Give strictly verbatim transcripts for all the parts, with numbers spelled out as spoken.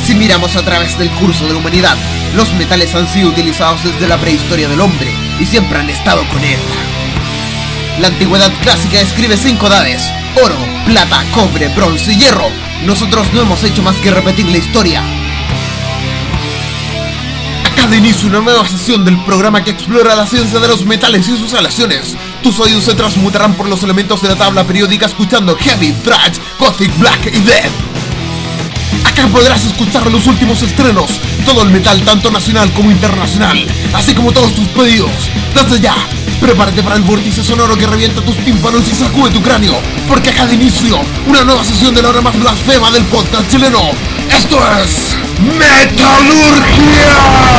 Si miramos a través del curso de la humanidad, los metales han sido utilizados desde la prehistoria del hombre y siempre han estado con él. La antigüedad clásica describe cinco edades: oro, plata, cobre, bronce y hierro. Nosotros no hemos hecho más que repetir la historia. Acá de inicio una nueva sesión del programa que explora la ciencia de los metales y sus aleaciones. Tus oídos se transmutarán por los elementos de la tabla periódica escuchando heavy, thrash, gothic, black y death. Acá podrás escuchar los últimos estrenos, todo el metal tanto nacional como internacional, así como todos tus pedidos. Desde ya, prepárate para el vórtice sonoro que revienta tus tímpanos y sacude tu cráneo, porque acá de inicio, una nueva sesión de la hora más blasfema del podcast chileno. Esto es Metalurgia.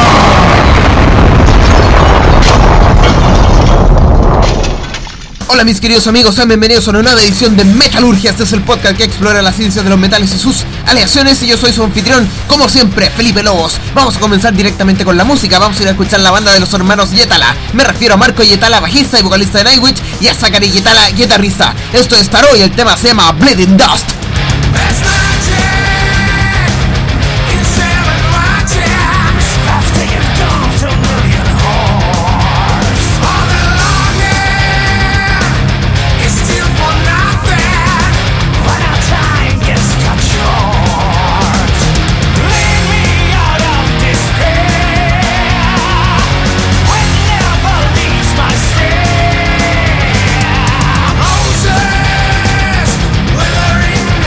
Hola mis queridos amigos, sean bienvenidos a una nueva edición de Metalurgia. Este es el podcast que explora la ciencia de los metales y sus aleaciones, y yo soy su anfitrión, como siempre, Felipe Lobos. Vamos a comenzar directamente con la música. Vamos a ir a escuchar la banda de los hermanos Yetala. Me refiero a Marco Yetala, bajista y vocalista de Nightwish, y a Zachary Yetala, guitarrista. Esto es Tarot y el tema se llama Bleeding Dust. Withering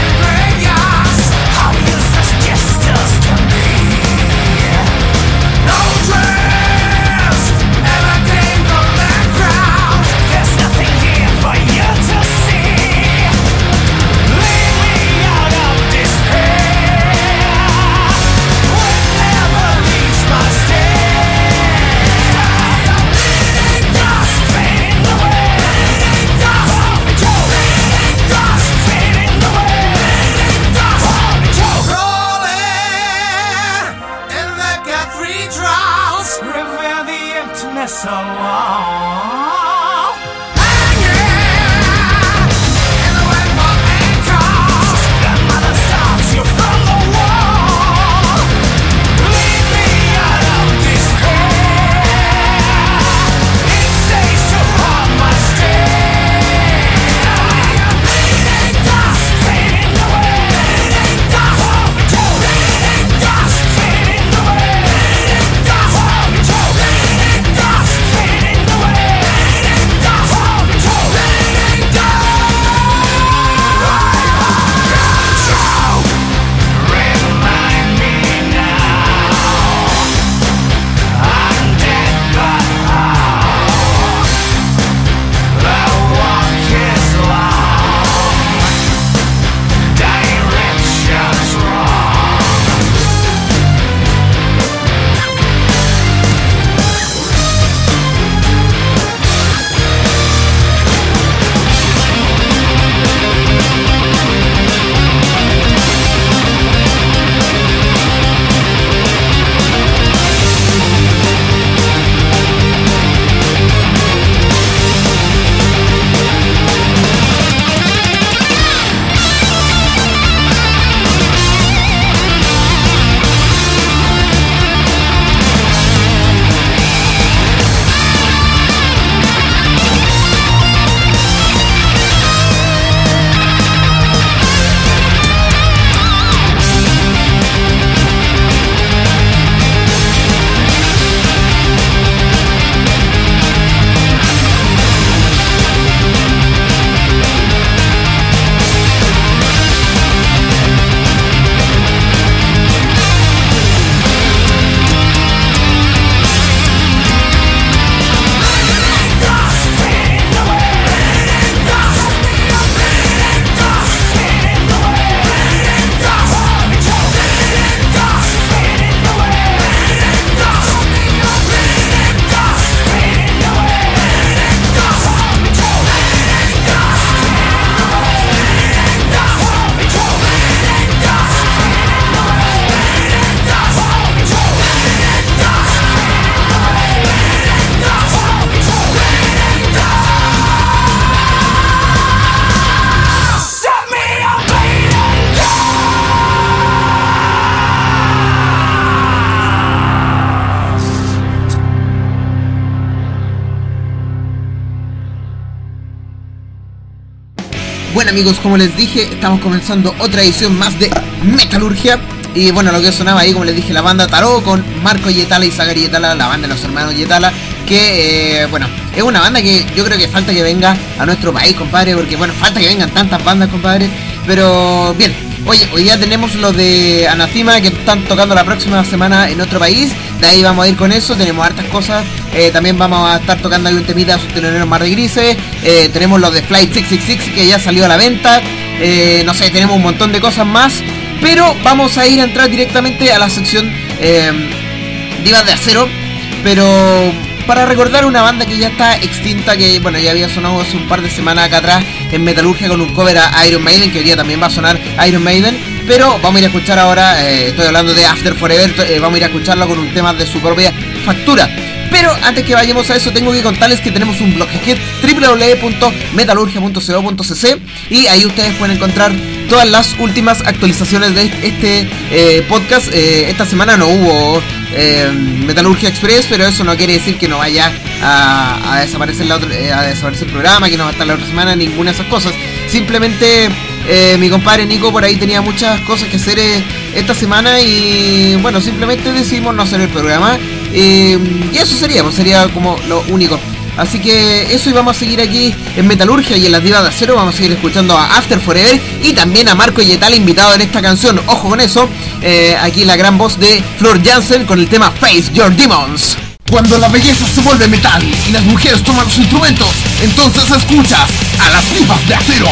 amigos, como les dije, estamos comenzando otra edición más de Metalurgia. Y bueno, lo que sonaba ahí, como les dije, la banda Tarot con Marco Yetala y Zachary Yetala, la banda de los hermanos Yetala, que eh, bueno, es una banda que yo creo que falta que venga a nuestro país, compadre, porque bueno, falta que vengan tantas bandas, compadre. Pero bien, oye, hoy día tenemos los de Anathema que están tocando la próxima semana en otro país. De ahí vamos a ir con eso, tenemos hartas cosas. eh, También vamos a estar tocando ahí un temita de sus teloneros Mar de Grises. eh, Tenemos los de Flight seiscientos sesenta y seis que ya salió a la venta. eh, No sé, tenemos un montón de cosas más. Pero vamos a ir a entrar directamente a la sección eh, Divas de Acero. Pero para recordar una banda que ya está extinta, que bueno, ya había sonado hace un par de semanas acá atrás en Metalurgia con un cover a Iron Maiden, que hoy día también va a sonar Iron Maiden. Pero vamos a ir a escuchar ahora, eh, estoy hablando de After Forever, eh, vamos a ir a escucharlo con un tema de su propia factura. Pero antes que vayamos a eso, tengo que contarles que tenemos un blog que es doble u doble u doble u punto metalurgia punto co punto c c, y ahí ustedes pueden encontrar todas las últimas actualizaciones de este eh, podcast. Eh, esta semana no hubo eh, Metalurgia Express, pero eso no quiere decir que no vaya a, a, desaparecer la otra, eh, a desaparecer el programa, que no va a estar la otra semana, ninguna de esas cosas. Simplemente eh, mi compadre Nico por ahí tenía muchas cosas que hacer eh, esta semana y bueno, simplemente decidimos no hacer el programa. Eh, y eso sería, pues sería como lo único. Así que eso, y vamos a seguir aquí en Metalurgia y en las Divas de Acero. Vamos a seguir escuchando a After Forever y también a Marco Yetala invitado en esta canción. Ojo con eso, eh, aquí la gran voz de Floor Jansen con el tema Face Your Demons. Cuando la belleza se vuelve metal y las mujeres toman los instrumentos, entonces escuchas a las Divas de Acero.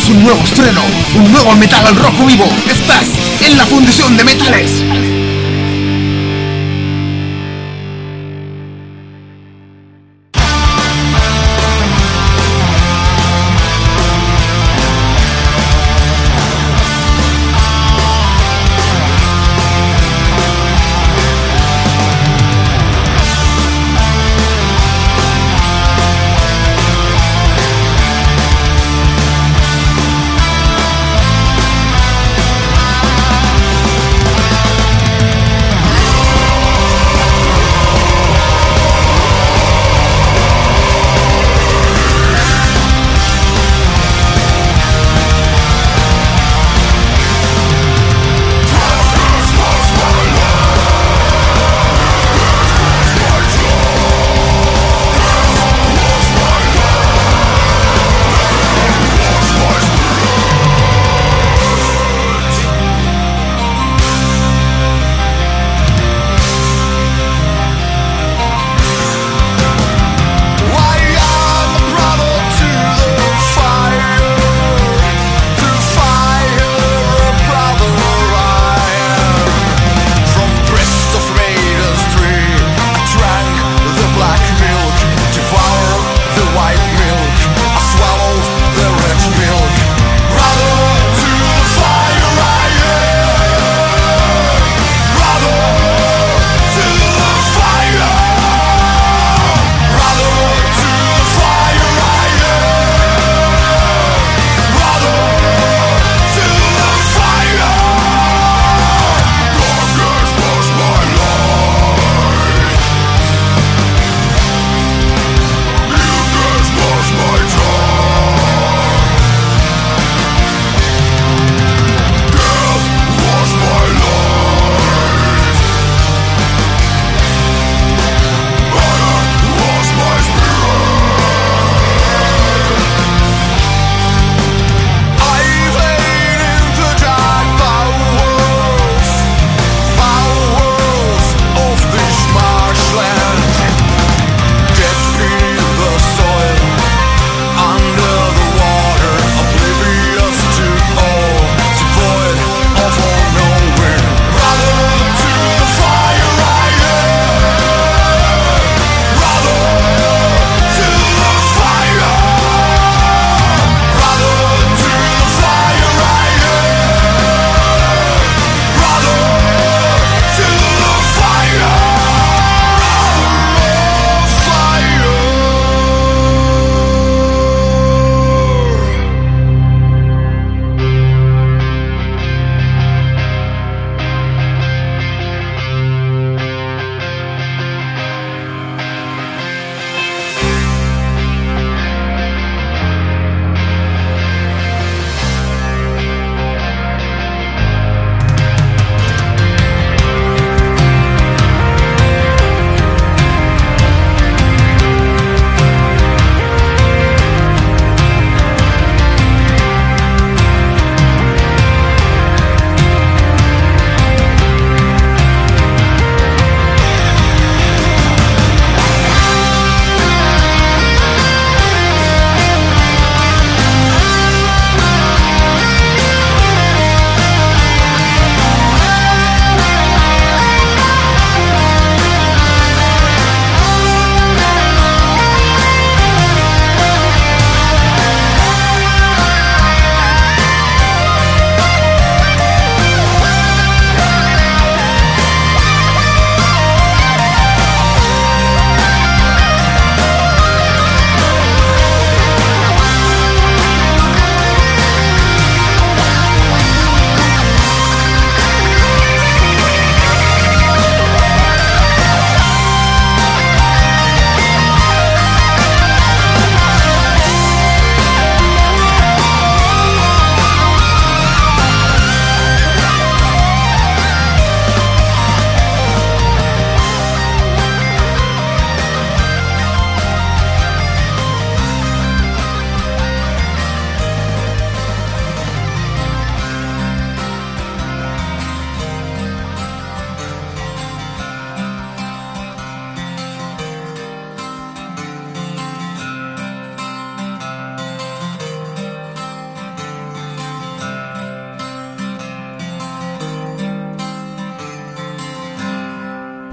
es un nuevo estreno, un nuevo metal al rojo vivo. Estás en la fundición de metales.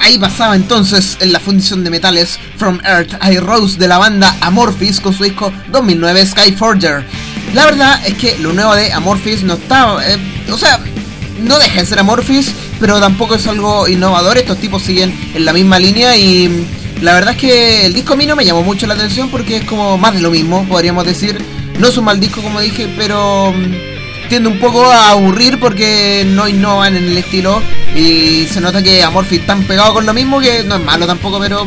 ahí pasaba entonces en la fundición de metales From Earth I Rose de la banda Amorphis con su disco dos mil nueve Skyforger. La verdad es que lo nuevo de Amorphis no está, eh, o sea, no deja de ser Amorphis, pero tampoco es algo innovador. Estos tipos siguen en la misma línea y la verdad es que el disco a mí no me llamó mucho la atención porque es como más de lo mismo, podríamos decir. No es un mal disco como dije, pero tiende un poco a aburrir porque no innovan en el estilo y se nota que Amorphis están pegados con lo mismo, que no es malo tampoco, pero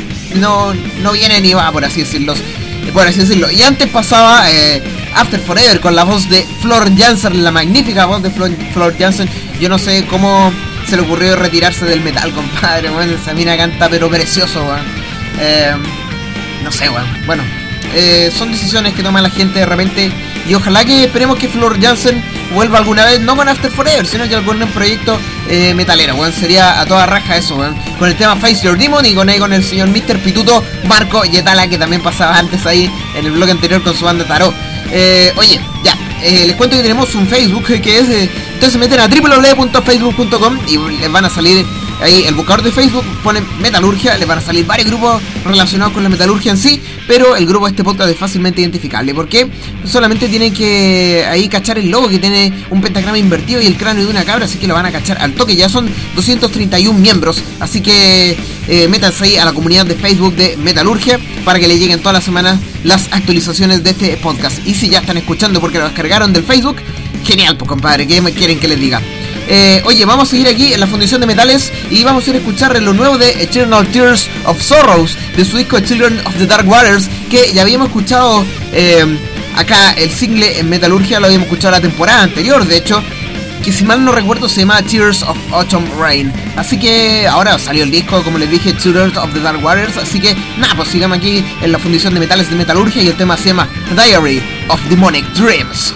no, no viene ni va, por así decirlo. Por así decirlo. Y antes pasaba eh, After Forever con la voz de Floor Jansen, la magnífica voz de Floor, Floor Jansen. Yo no sé cómo se le ocurrió retirarse del metal, compadre. Bueno, esa mina canta pero precioso, weón. Eh, no sé, weón. Bueno, eh, son decisiones que toma la gente de repente. Y ojalá que esperemos que Floor Jansen vuelva alguna vez, no con After Forever, sino que algún proyecto eh, metalero, weón. Sería a toda raja eso, weón. Con el tema Face Your Demon y con ahí con el señor mister Pituto, Marco Yetala, que también pasaba antes ahí en el blog anterior con su banda Tarot. Eh, oye, ya, eh, les cuento que tenemos un Facebook que es, eh, entonces se meten a doble u doble u doble u punto facebook punto com y les van a salir ahí el buscador de Facebook, ponen Metalurgia, les van a salir varios grupos relacionados con la metalurgia en sí, pero el grupo de este podcast es fácilmente identificable, porque solamente tienen que ahí cachar el logo que tiene un pentagrama invertido y el cráneo de una cabra, así que lo van a cachar al toque. Ya son doscientos treinta y uno miembros, así que eh, métanse ahí a la comunidad de Facebook de Metalurgia para que les lleguen todas las semanas las actualizaciones de este podcast. Y si ya están escuchando porque lo descargaron del Facebook, genial, pues compadre, ¿qué me quieren que les diga? Eh, oye, vamos a seguir aquí en la fundición de metales y vamos a ir a escuchar lo nuevo de Eternal Tears of Sorrows, de su disco Children of the Dark Waters, que ya habíamos escuchado eh, acá el single en Metalurgia, lo habíamos escuchado la temporada anterior, de hecho, que si mal no recuerdo se llama Tears of Autumn Rain. Así que ahora salió el disco, como les dije, Children of the Dark Waters, así que nada, pues sigamos aquí en la fundición de metales de Metalurgia y el tema se llama Diary of Demonic Dreams.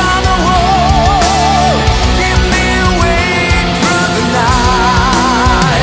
Night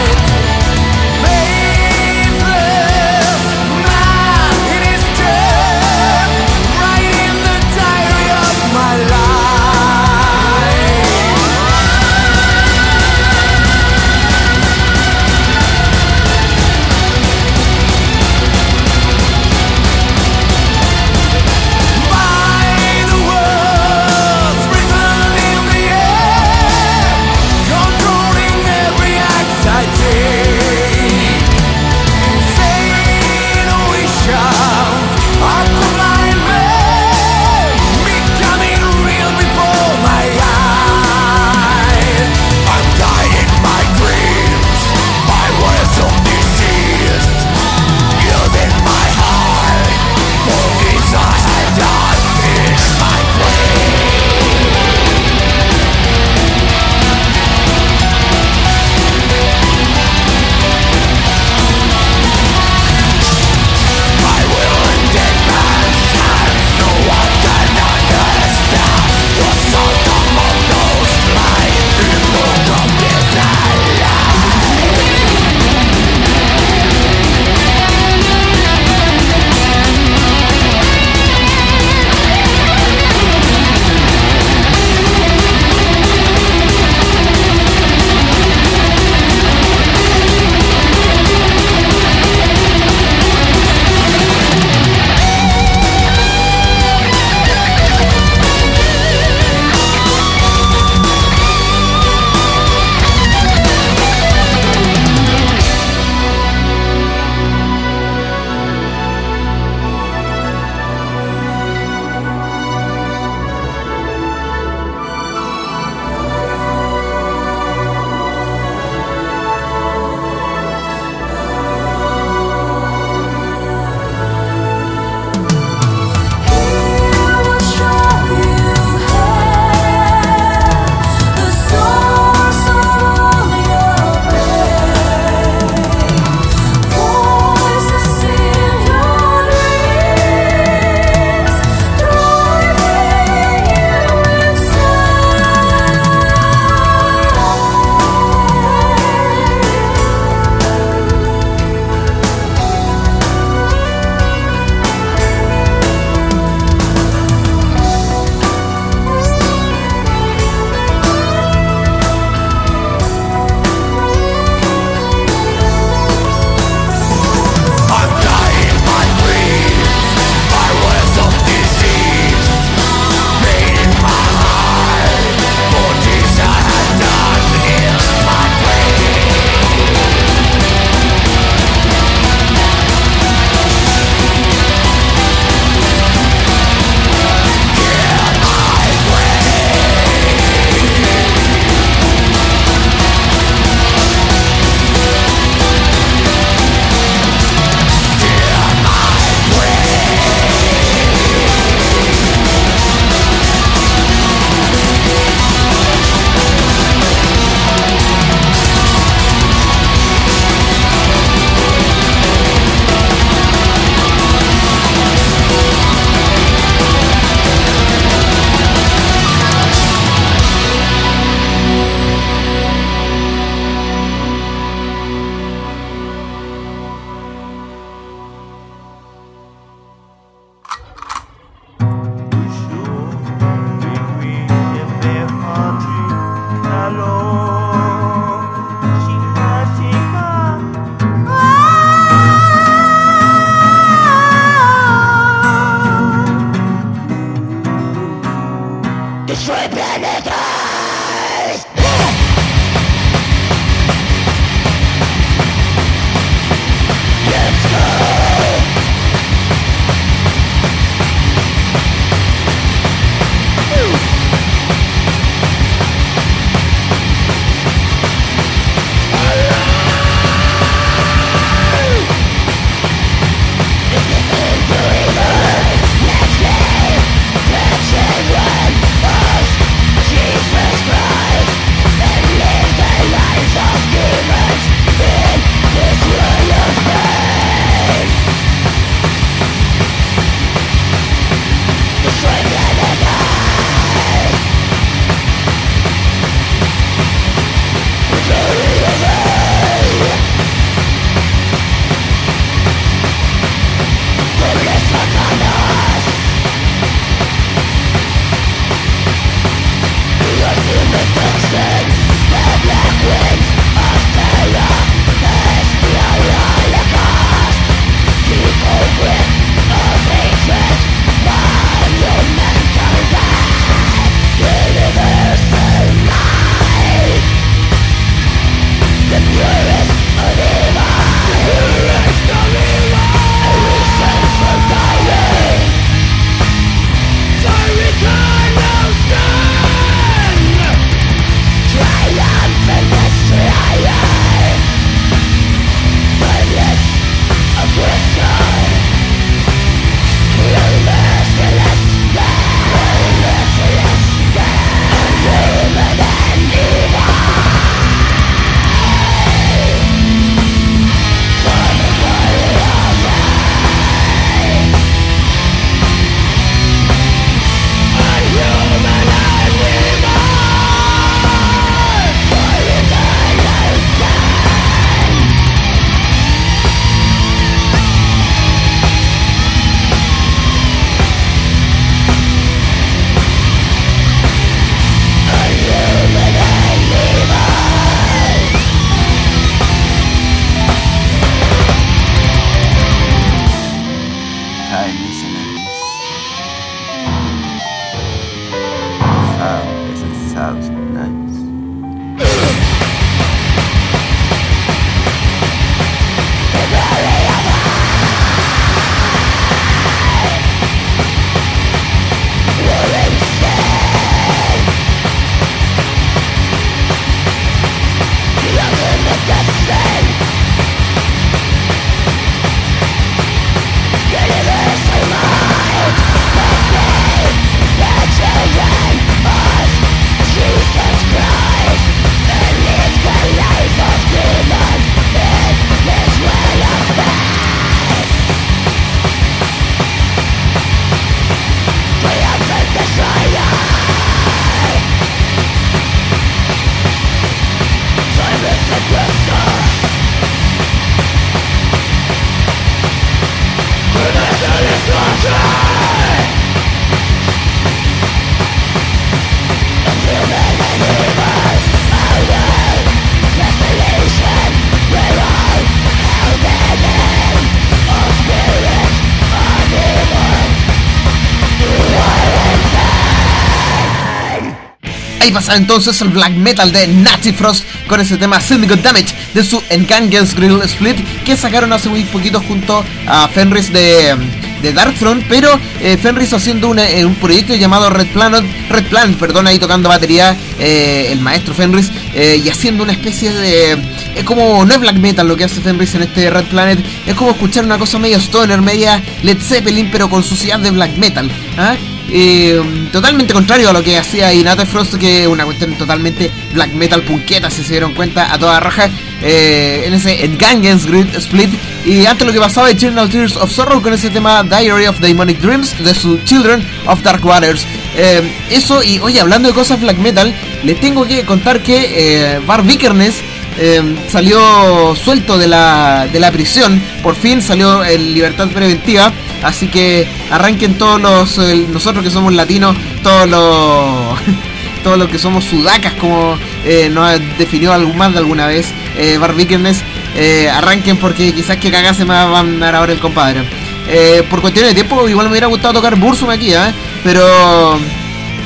Ahí pasaba entonces el black metal de Nazi Frost con ese tema Syndicate Damage de su Engangel's Grill Split, que sacaron hace muy poquito junto a Fenris de, de Darkthrone, pero eh, Fenris haciendo una, eh, un proyecto llamado Red Planet, Red Planet, perdón, ahí tocando batería eh, el maestro Fenris, eh, y haciendo una especie de... Es como, no es black metal lo que hace Fenris en este Red Planet, es como escuchar una cosa medio stoner, media Led Zeppelin, pero con suciedad de black metal, ¿ah? Eh, totalmente contrario a lo que hacía Nazi Frost, que es una cuestión totalmente black metal punqueta, si se dieron cuenta, a toda raja, eh, en ese Engangel's Grill Split. Y antes lo que pasaba Eternal Tears of Sorrow con ese tema Diary of Demonic Dreams de su Children of Dark Waters. Eh, eso, y oye, hablando de cosas black metal, les tengo que contar que eh, Bar Vikernes Eh, salió suelto de la, de la prisión, por fin salió en libertad preventiva, así que arranquen todos los, eh, nosotros que somos latinos, todos los, todos los que somos sudacas, como eh, nos definió algún más de alguna vez eh, Bar Vikernes, eh, arranquen porque quizás que cagase me va a mandar ahora el compadre. Eh, por cuestiones de tiempo igual me hubiera gustado tocar Burzum aquí, ¿eh? pero...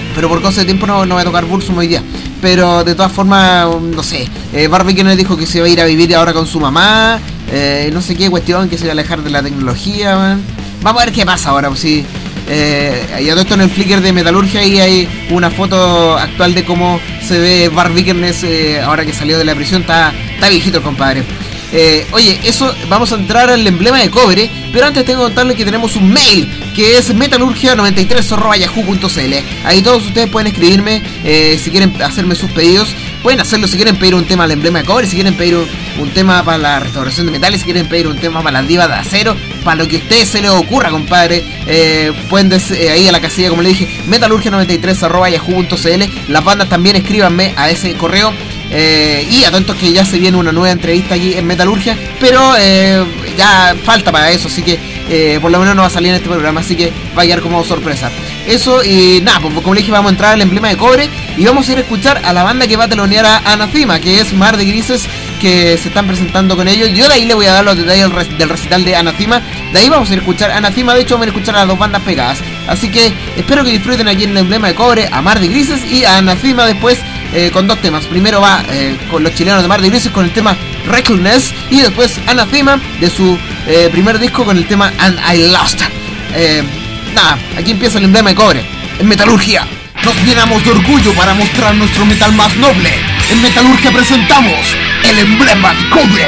pero por cosas de tiempo no, no va a tocar Burzum hoy día. Pero de todas formas, no sé, eh, Barbie Kenner dijo que se va a ir a vivir ahora con su mamá, eh, no sé qué cuestión, que se va a alejar de la tecnología, man. Vamos a ver qué pasa ahora, pues sí. Eh, y a todo esto en el Flickr de Metalurgia ahí hay una foto actual de cómo se ve Barbie Kenner eh, ahora que salió de la prisión, está, está viejito el compadre. Eh, oye, eso, vamos a entrar al emblema de cobre, pero antes tengo que contarles que tenemos un mail, que es metalurgia noventa y tres arroba yahoo punto cl. Ahí todos ustedes pueden escribirme, eh, si quieren hacerme sus pedidos, pueden hacerlo si quieren pedir un tema al emblema de cobre, si quieren pedir un, un tema para la restauración de metales, si quieren pedir un tema para las divas de acero, para lo que a ustedes se les ocurra, compadre. Eh, pueden des, eh, ahí a la casilla, como le dije, metalurgia noventa y tres arroba yahoo punto cl. Las bandas también escríbanme a ese correo. Eh, y atentos que ya se viene una nueva entrevista aquí en Metalurgia, pero eh, ya falta para eso, así que eh, por lo menos no va a salir en este programa, así que va a quedar como sorpresa. Eso y nada, pues como le dije, vamos a entrar al emblema de cobre y vamos a ir a escuchar a la banda que va a telonear a Anathema, que es Mar de Grises, que se están presentando con ellos. Yo de ahí le voy a dar los detalles del recital de Anathema. De ahí vamos a ir a escuchar a Anathema, de hecho vamos a ir a escuchar a las dos bandas pegadas. Así que espero que disfruten aquí en el emblema de cobre a Mar de Grises y a Anathema después. Eh, con dos temas. Primero va eh, con los chilenos de Mar de Grises con el tema Recklessness, y después Anathema de su eh, primer disco con el tema And I Lost. Eh, nada, aquí empieza el emblema de cobre en Metalurgia. Nos llenamos de orgullo para mostrar nuestro metal más noble. En Metalurgia presentamos el emblema de cobre.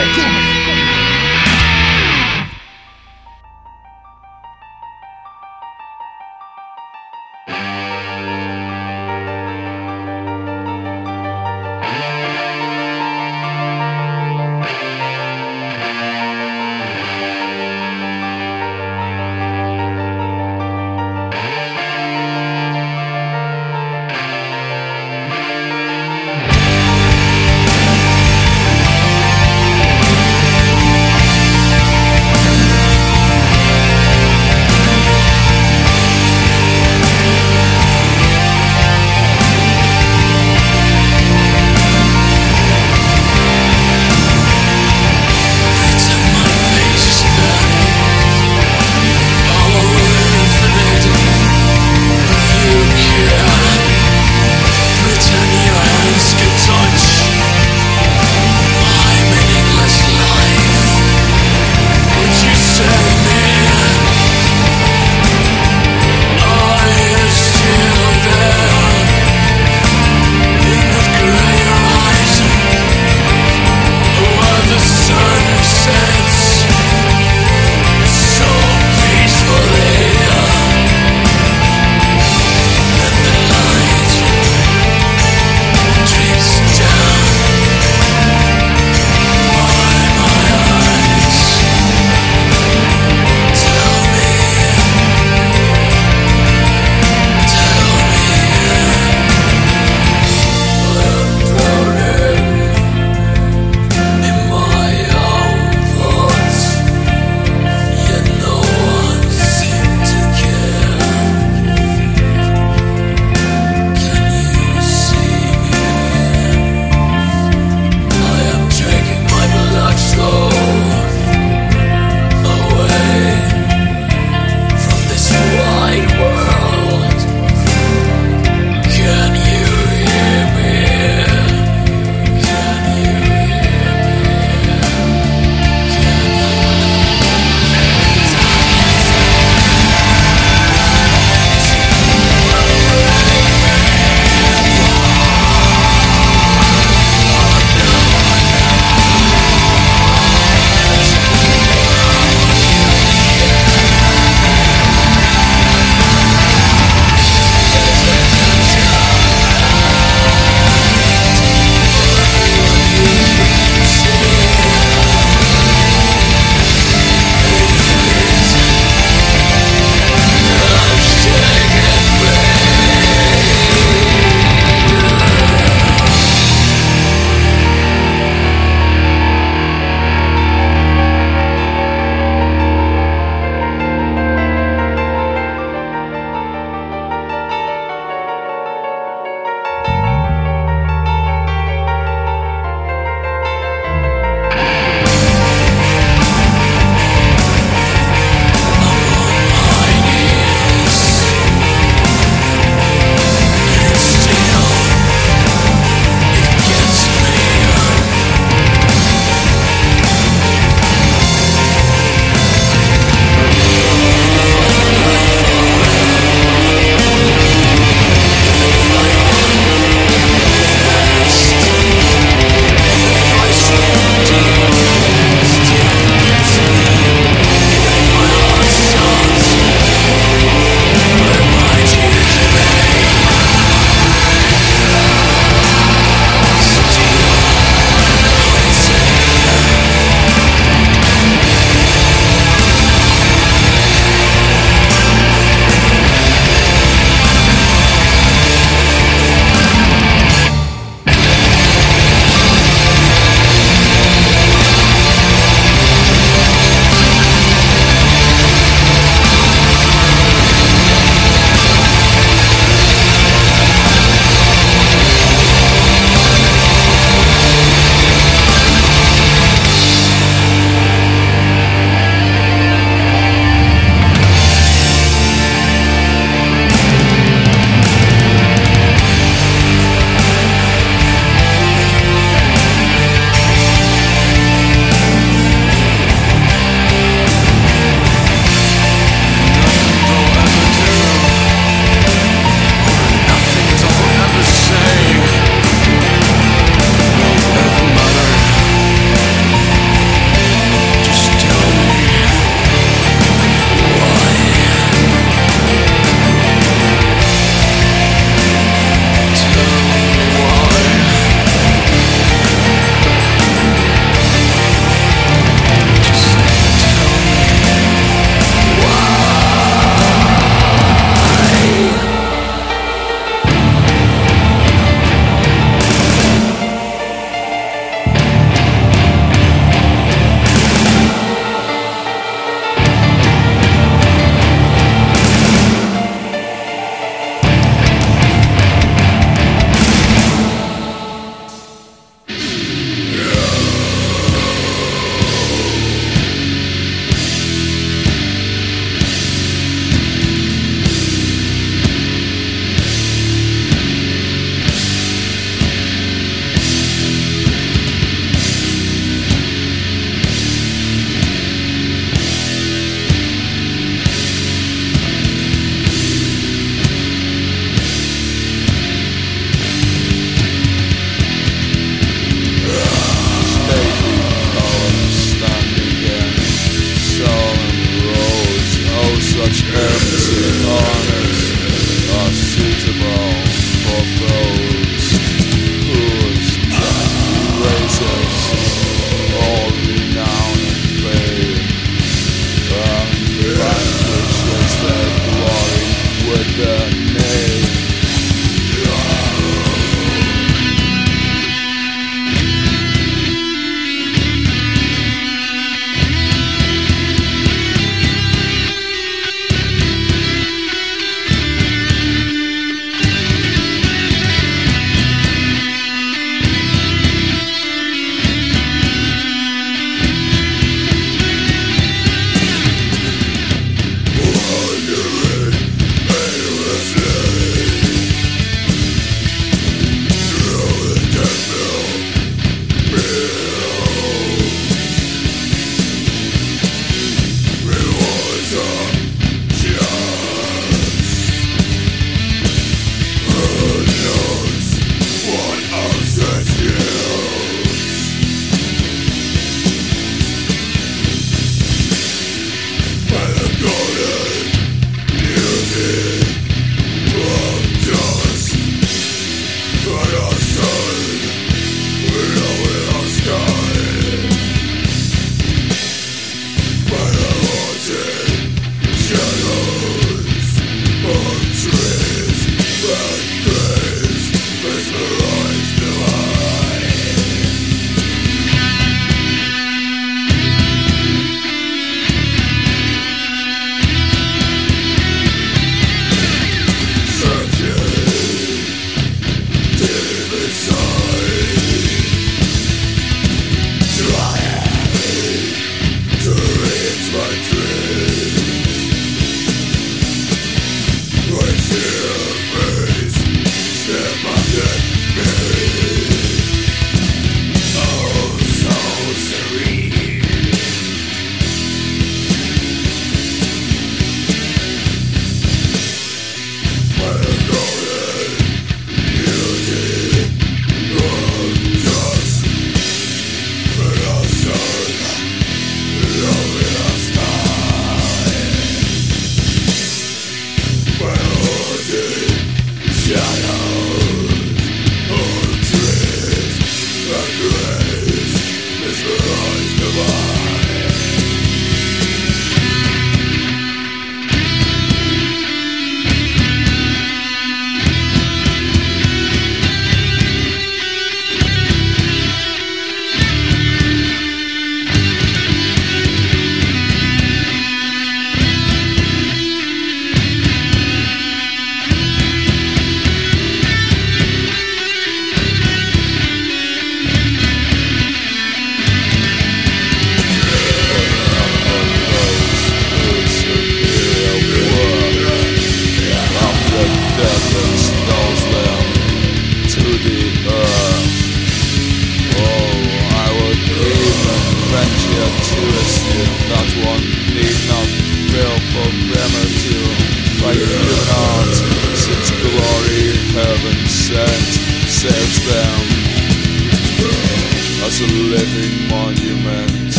them as a living monument.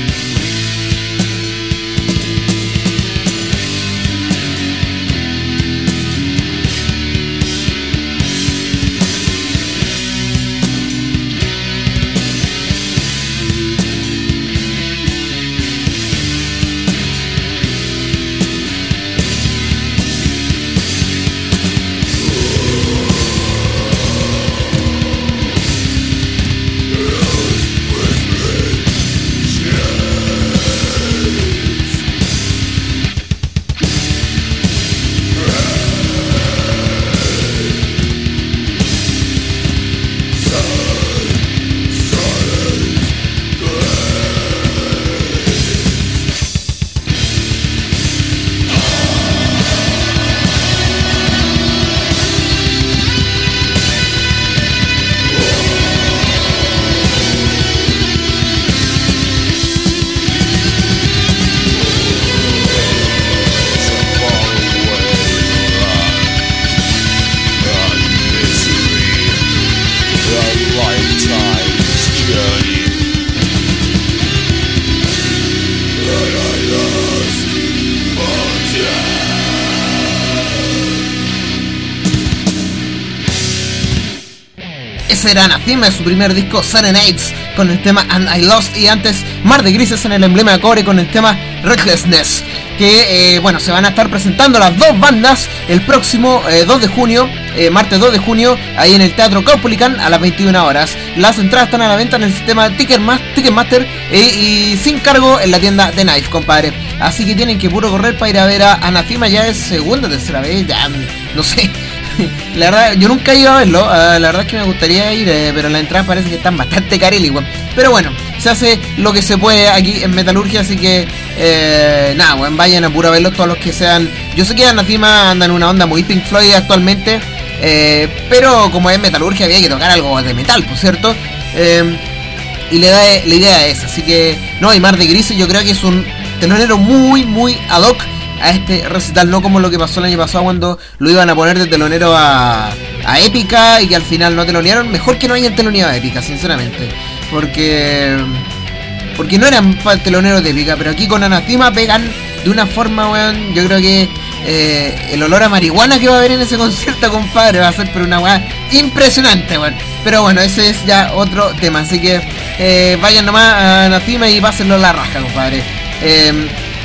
Era Anathema de su primer disco Serenades con el tema And I Lost, y antes Mar de Grises en el emblema de cobre con el tema Recklessness, que eh, bueno, se van a estar presentando las dos bandas el próximo eh, dos de junio, eh, martes dos de junio, ahí en el Teatro Caupolicán a las veintiuna horas. Las entradas están a la venta en el sistema Ticketmaster, Ticketmaster eh, y sin cargo en la tienda de Knife, compadre. Así que tienen que puro correr para ir a ver a Anathema. Ya es segunda, tercera vez, ya no sé. La verdad, yo nunca he ido a verlo. Uh, la verdad es que me gustaría ir, eh, pero las entradas parece que están bastante careli, weón. Pero bueno, se hace lo que se puede aquí en Metalurgia, así que eh, nada, weón, vayan a puro a verlo todos los que sean. Yo sé que Anathema anda en una onda muy Pink Floyd actualmente, eh, pero como es Metalurgia había que tocar algo de metal, por cierto. Eh, y le da, la idea es, así que no, y Mar de Grises yo creo que es un telonero muy, muy ad hoc a este recital, no como lo que pasó el año pasado cuando lo iban a poner de telonero a, a Épica y que al final no telonearon. Mejor que no hayan teloneado a Épica, sinceramente, porque porque no eran teloneros de Épica, pero aquí con Anathema pegan de una forma, weón. Yo creo que eh, el olor a marihuana que va a haber en ese concierto, compadre, va a ser pero una weá impresionante, weón. Pero bueno, ese es ya otro tema, así que eh, vayan nomás a Anathema y pásenlo a la raja, compadre. Eh,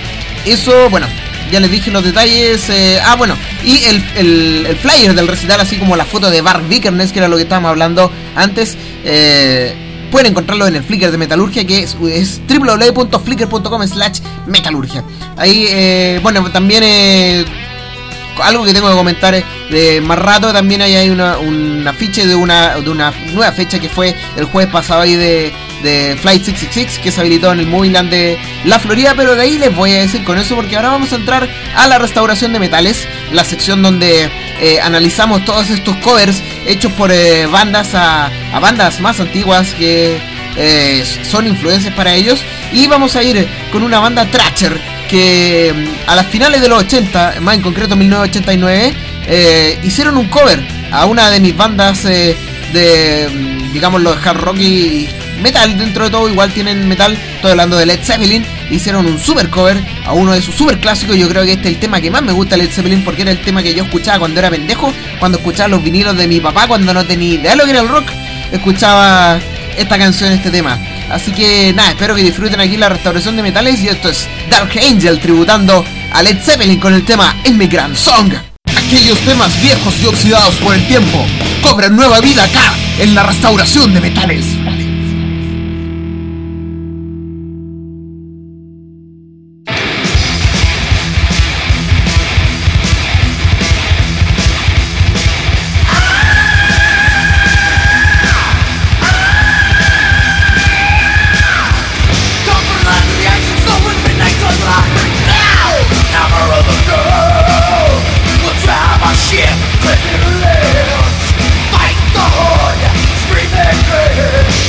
eso, bueno, ya les dije los detalles. Eh, ah, bueno, y el, el, el flyer del recital, así como la foto de Bart Vikernes, que era lo que estábamos hablando antes, eh, pueden encontrarlo en el Flickr de Metalurgia, que es, es doble u doble u doble u punto flickr punto com slash metalurgia. Ahí, eh, bueno, también eh, algo que tengo que comentar eh, de más rato, también hay, hay una, un afiche de una, de una nueva fecha que fue el jueves pasado ahí de... de Flight seiscientos sesenta y seis, que se habilitó en el Movieland de la Florida, pero de ahí les voy a decir con eso, porque ahora vamos a entrar a la restauración de metales, la sección donde eh, analizamos todos estos covers hechos por eh, bandas a, a bandas más antiguas que eh, son influencias para ellos, y vamos a ir con una banda Thrasher que a las finales de los ochenta, más en concreto mil novecientos ochenta y nueve, eh, hicieron un cover a una de mis bandas eh, de, digamos, los hard rock y metal, dentro de todo igual tienen metal. Estoy hablando de Led Zeppelin. Hicieron un super cover a uno de sus super clásicos. Yo creo que este es el tema que más me gusta de Led Zeppelin, porque era el tema que yo escuchaba cuando era pendejo, cuando escuchaba los vinilos de mi papá, cuando no tenía idea de lo que era el rock, escuchaba esta canción, este tema. Así que nada, espero que disfruten aquí la restauración de metales, y esto es Dark Angel tributando a Led Zeppelin con el tema Immigrant Song. Aquellos temas viejos y oxidados por el tiempo cobran nueva vida acá en la restauración de metales. Fight the hood, scream and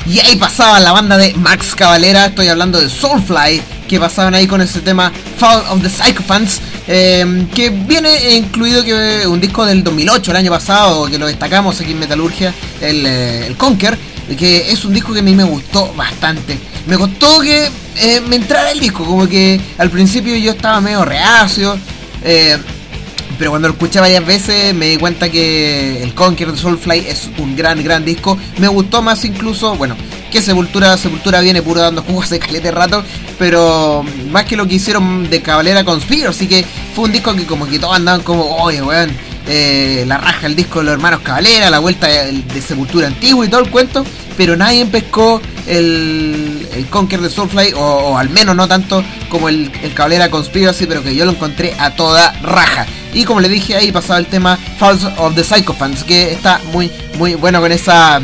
Y ahí pasaba la banda de Max Cavalera, estoy hablando de Soulfly, que pasaban ahí con ese tema Fall of the Sycophants, eh, que viene incluido que un disco del dos mil ocho, el año pasado, que lo destacamos aquí en Metalurgia, el, eh, el Conquer, que es un disco que a mí me gustó bastante. Me costó que eh, me entrara el disco, como que al principio yo estaba medio reacio, eh, pero cuando lo escuché varias veces me di cuenta que el Conquer de Soulfly es un gran, gran disco. Me gustó más incluso, bueno, que Sepultura. Sepultura viene puro dando jugos de calete rato, pero más que lo que hicieron de Cavalera Conspiracy, que fue un disco que como que todos andaban como, oye, weón, eh, la raja el disco de los hermanos Cavalera, la vuelta de, de Sepultura antiguo y todo el cuento, pero nadie pescó el, el Conquer de Soulfly, o, o al menos no tanto como el, el Cavalera Conspiracy, pero que yo lo encontré a toda raja. Y como le dije, ahí pasaba el tema Falls of the Sycophants, que está muy, muy bueno con esa...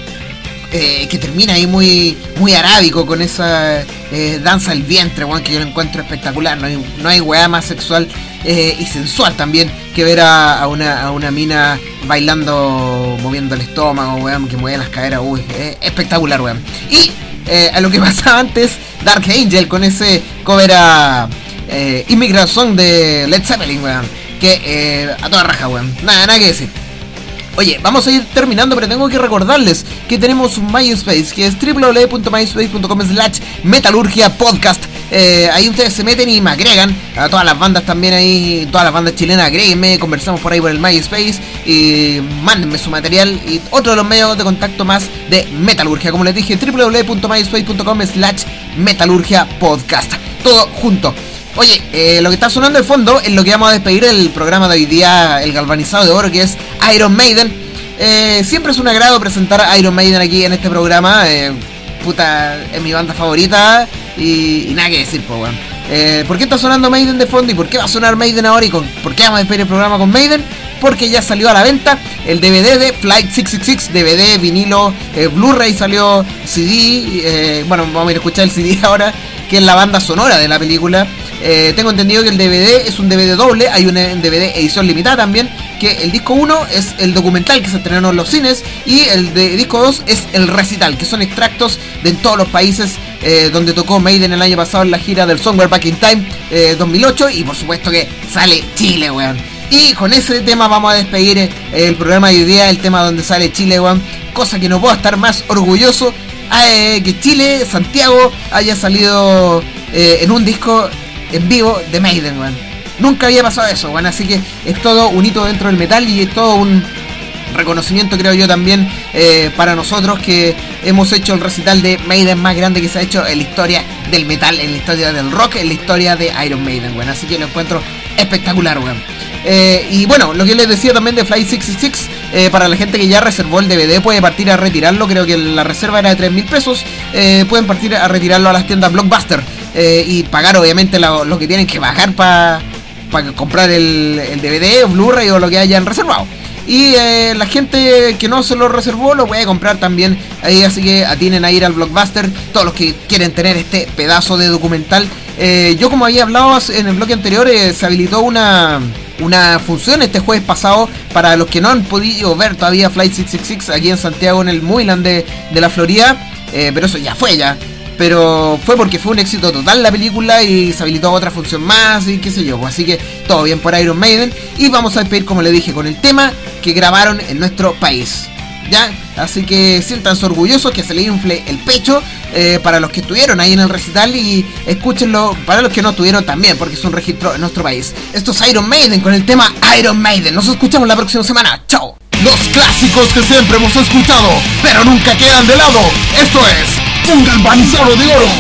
Eh, que termina ahí muy muy arábico, con esa eh, danza del vientre, weón, que yo lo encuentro espectacular. No hay, no hay weá más sexual eh, y sensual también que ver a, a, una, a una mina bailando, moviendo el estómago, weón, que mueve las caderas. Uy, eh, espectacular, weón. Y eh, a lo que pasaba antes, Dark Angel con ese cover a eh, Immigrant Song de Led Zeppelin, weón, que eh, a toda raja, weón. Nada, nada que decir. Oye, vamos a ir terminando, pero tengo que recordarles que tenemos un MySpace, que es doble u doble u doble u punto myspace punto com slash metalurgia podcast. Eh, ahí ustedes se meten y me agregan a todas las bandas también ahí, todas las bandas chilenas, agréguenme, conversamos por ahí por el MySpace y mándenme su material y otro de los medios de contacto más de Metalurgia. Como les dije, doble u doble u doble u punto myspace punto com slash metalurgia podcast. Todo junto. Oye, eh, lo que está sonando de fondo es lo que vamos a despedir el programa de hoy día, el galvanizado de oro, que es Iron Maiden. Eh, siempre es un agrado presentar a Iron Maiden aquí en este programa. Eh, puta, es mi banda favorita y, y nada que decir, pues, weón. Eh, ¿Por qué está sonando Maiden de fondo y por qué va a sonar Maiden ahora y con, por qué vamos a despedir el programa con Maiden? Porque ya salió a la venta el D V D de Flight seiscientos sesenta y seis, D V D, vinilo, eh, Blu-ray, salió C D, eh, bueno, vamos a ir a escuchar el C D ahora, que es la banda sonora de la película. Eh, tengo entendido que el D V D es un D V D doble, hay un D V D edición limitada también, que el disco uno es el documental que se estrenó en los cines y el de disco dos es el recital, que son extractos de todos los países eh, donde tocó Maiden el año pasado en la gira del Somewhere Back in Time eh, dos mil ocho, y por supuesto que sale Chile, weón. Y con ese tema vamos a despedir eh, el programa de hoy día, el tema donde sale Chile, weón, cosa que no puedo estar más orgulloso, eh, que Chile, Santiago, haya salido eh, en un disco en vivo de Maiden, weón. Nunca había pasado eso, weón, así que es todo un hito dentro del metal y es todo un reconocimiento, creo yo, también eh, para nosotros que hemos hecho el recital de Maiden más grande que se ha hecho en la historia del metal, en la historia del rock, en la historia de Iron Maiden, weón. Así que lo encuentro espectacular, weón. Eh, y bueno, lo que les decía también de Flight seiscientos sesenta y seis, eh, para la gente que ya reservó el D V D puede partir a retirarlo. Creo que la reserva era de tres mil pesos. Eh, pueden partir a retirarlo a las tiendas Blockbuster eh, y pagar obviamente lo, lo que tienen que pagar para pa comprar el, el D V D o Blu-ray o lo que hayan reservado. Y eh, la gente que no se lo reservó lo puede comprar también ahí, así que atinen a ir al Blockbuster todos los que quieren tener este pedazo de documental. Eh, yo, como había hablado en el bloque anterior, eh, se habilitó una, una función este jueves pasado para los que no han podido ver todavía Flight seiscientos sesenta y seis aquí en Santiago, en el Movieland de, de la Florida, eh, pero eso ya fue ya. Pero fue porque fue un éxito total la película y se habilitó otra función más y qué sé yo. Así que todo bien por Iron Maiden. Y vamos a despedir, como le dije, con el tema que grabaron en nuestro país, ¿ya? Así que siéntanse orgullosos, que se le infle el pecho eh, para los que estuvieron ahí en el recital, y escúchenlo para los que no estuvieron también, porque es un registro en nuestro país. Esto es Iron Maiden con el tema Iron Maiden. Nos escuchamos la próxima semana. ¡Chao! Los clásicos que siempre hemos escuchado, pero nunca quedan de lado. Esto es un galvanizado de oro.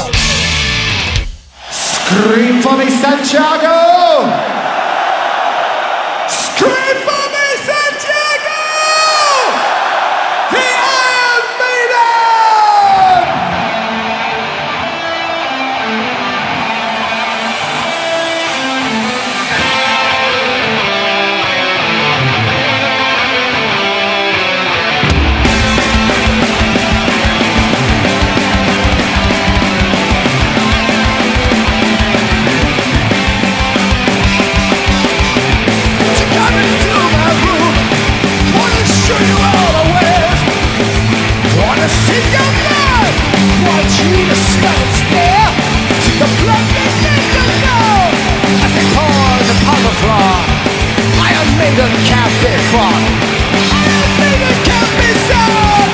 Scream for me, Santiago! Scream for me, Santiago! The Iron Maiden! wanna see your blood. Want you to smell and stare. See the blood begin to flow as it pours upon the floor. Iron Maiden can't be fought. Iron Maiden can't be sold.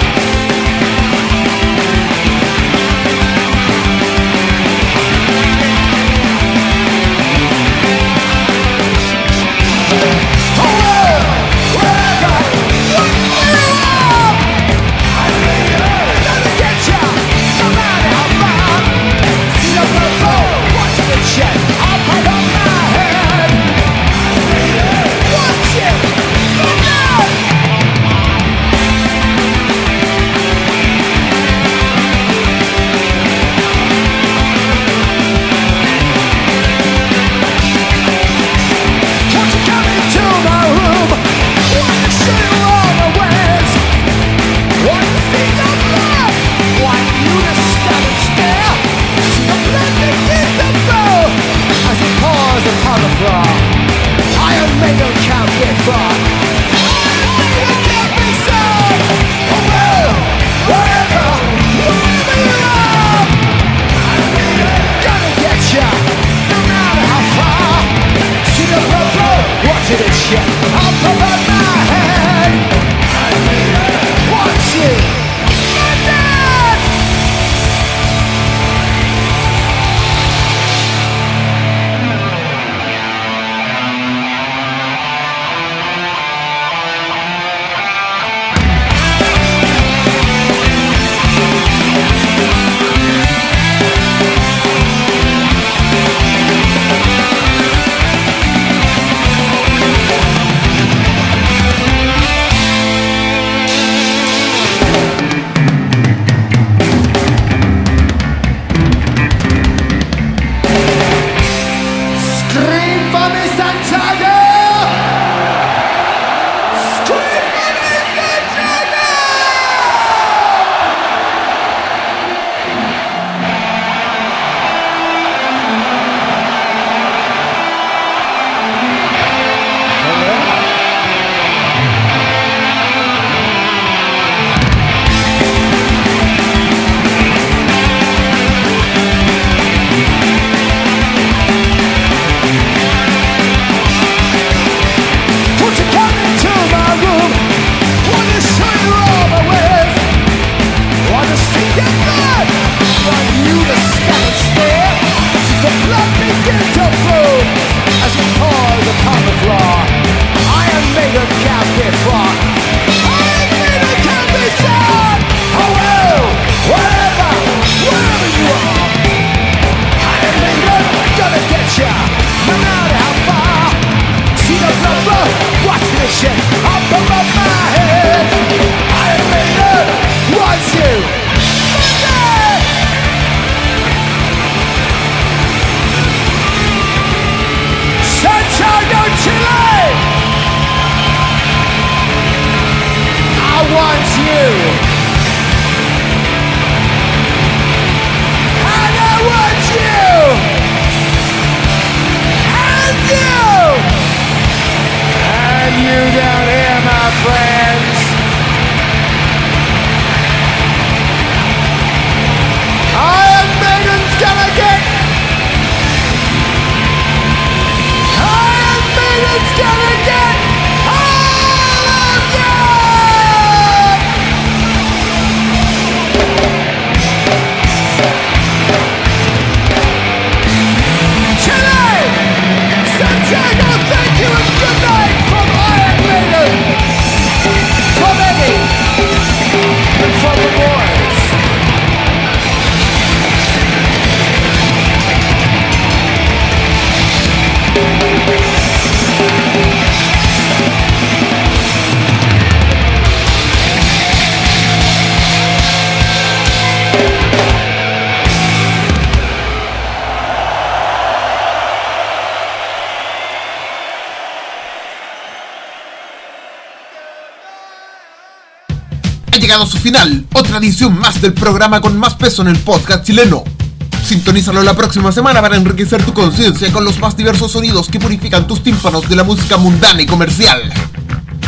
Ha llegado a su final, otra edición más del programa con más peso en el podcast chileno. Sintonízalo la próxima semana para enriquecer tu conciencia con los más diversos sonidos que purifican tus tímpanos de la música mundana y comercial.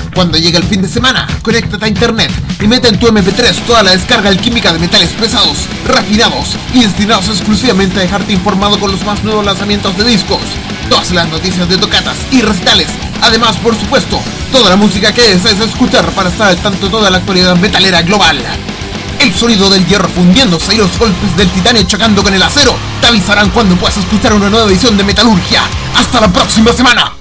Cuando llegue el fin de semana, conéctate a internet y mete en tu eme pe tres toda la descarga alquímica de metales pesados, refinados y destinados exclusivamente a dejarte informado con los más nuevos lanzamientos de discos, todas las noticias de tocatas y recitales. Además, por supuesto, toda la música que desees escuchar para estar al tanto de toda la actualidad metalera global. El sonido del hierro fundiéndose y los golpes del titanio chocando con el acero te avisarán cuando puedas escuchar una nueva edición de Metalurgia. ¡Hasta la próxima semana!